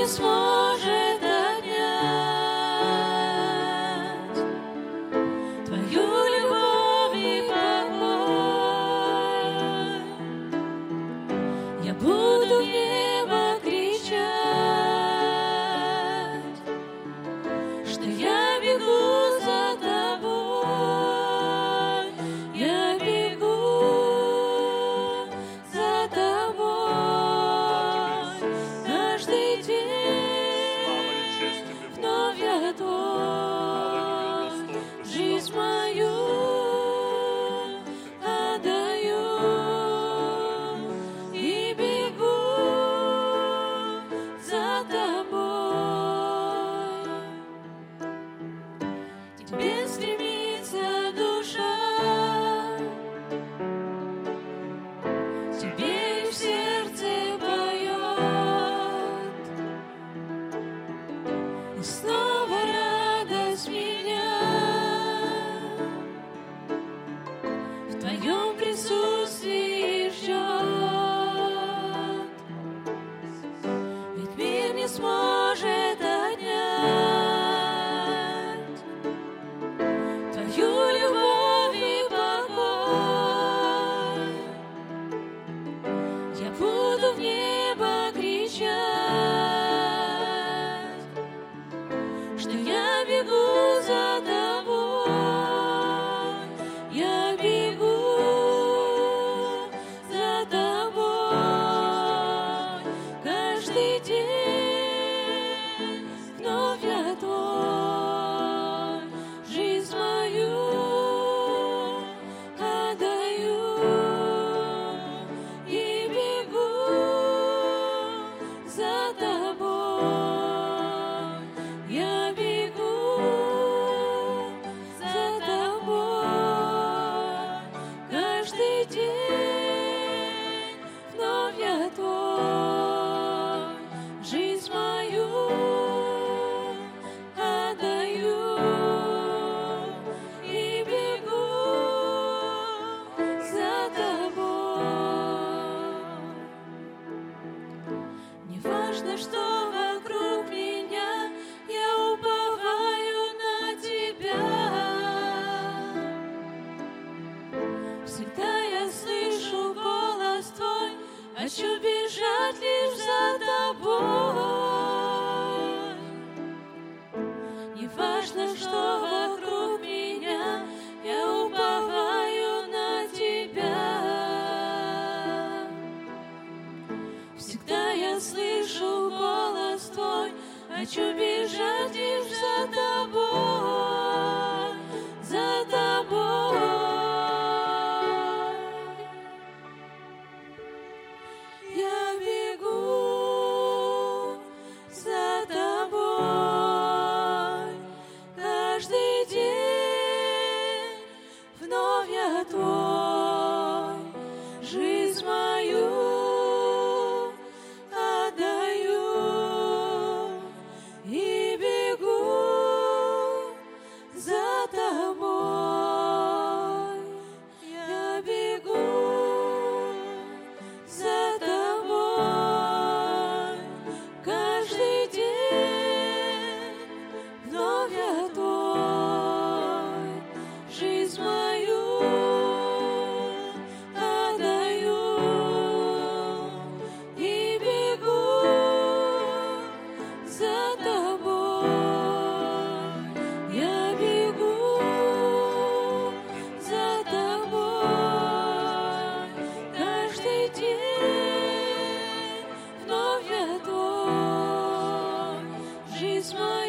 не сможет отнять Твою любовь и покой. Я буду в небо кричать, что я бегу за Тобой, я бегу за Тобой. Каждый день вновь я Твой, жизнь мою отдаю и бегу за Тобой. К Тебе стремится душа, Тебе и в сердце поет, и снова радость меня в Твоем присутствии ждет. Ведь мир не сможет отнять Твою любовь и покой. Я буду в небо кричать, что я бегу за Тобой, я бегу за Тобой. Каждый день вновь я Твой, жизнь мою отдаю и бегу за Тобой, я бегу за Тобой. Каждый день вновь я Твой, жизнь мою отдаю и бегу за Тобой. Не важно, что вокруг меня, я уповаю на Тебя. Всегда я слышу голос Твой, хочу бежать лишь за Тобой. Не важно, что вокруг меня, я уповаю на Тебя. Всегда я слышу голос Твой, хочу бежать лишь за Тобой, за Тобой. Я бегу за Тобой, каждый день вновь я Твой, жизнь мою отдаю и бегу за Тобой. Я бегу за Тобой, каждый день вновь я Твой, жизнь мою отдаю и бегу за Тобой. Я бегу за Тобой, каждый день вновь я Твой, жизнь моя